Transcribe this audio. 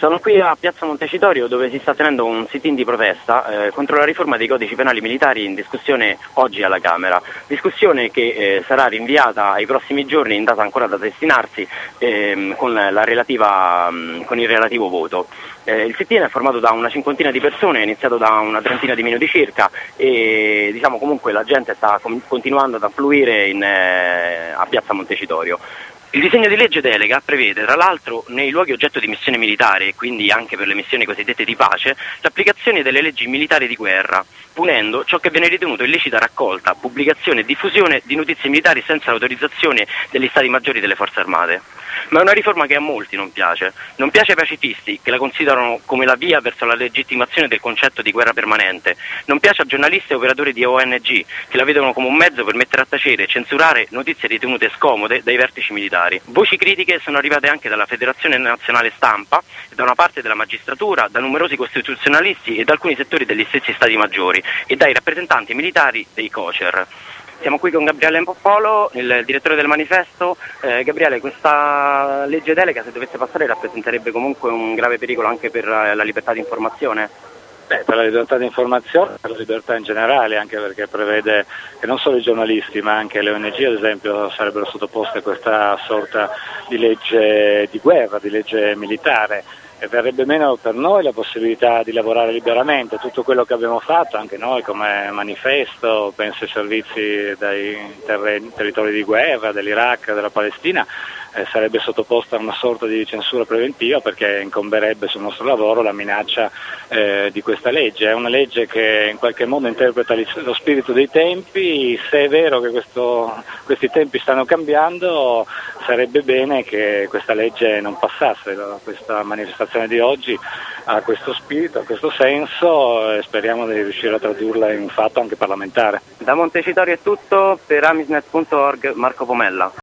Sono qui a Piazza Montecitorio dove si sta tenendo un sit-in di protesta contro la riforma dei codici penali militari in discussione oggi alla Camera. Discussione che sarà rinviata ai prossimi giorni in data ancora da destinarsi con il relativo voto. Il sit-in è formato da una cinquantina di persone, è iniziato da una trentina di minuti circa e comunque la gente sta continuando ad affluire a Piazza Montecitorio. Il disegno di legge delega prevede, tra l'altro, nei luoghi oggetto di missione militare e quindi anche per le missioni cosiddette di pace, l'applicazione delle leggi militari di guerra, punendo ciò che viene ritenuto illecita raccolta, pubblicazione e diffusione di notizie militari senza l'autorizzazione degli Stati Maggiori delle Forze Armate. Ma è una riforma che a molti non piace. Non piace ai pacifisti, che la considerano come la via verso la legittimazione del concetto di guerra permanente. Non piace a giornalisti e operatori di ONG, che la vedono come un mezzo per mettere a tacere e censurare notizie ritenute scomode dai vertici militari. Voci critiche sono arrivate anche dalla Federazione Nazionale Stampa, da una parte della magistratura, da numerosi costituzionalisti e da alcuni settori degli stessi Stati Maggiori e dai rappresentanti militari dei COCER. Siamo qui con Gabriele Impoppolo, il direttore del manifesto. Gabriele, questa legge delega, se dovesse passare, rappresenterebbe comunque un grave pericolo anche per la libertà di informazione? Per la libertà di informazione, per la libertà in generale, anche perché prevede che non solo i giornalisti ma anche le ONG ad esempio sarebbero sottoposte a questa sorta di legge di guerra, di legge militare. E verrebbe meno per noi la possibilità di lavorare liberamente. Tutto quello che abbiamo fatto, anche noi come manifesto, penso ai servizi dai territori di guerra, dell'Iraq, della Palestina, sarebbe sottoposta a una sorta di censura preventiva perché incomberebbe sul nostro lavoro la minaccia di questa legge. È una legge che in qualche modo interpreta lo spirito dei tempi. Se è vero che questi tempi stanno cambiando, sarebbe bene che questa legge non passasse. Questa manifestazione di oggi ha questo spirito, ha questo senso e speriamo di riuscire a tradurla in un fatto anche parlamentare. Da Montecitorio è tutto, per amisnet.org Marco Pomella.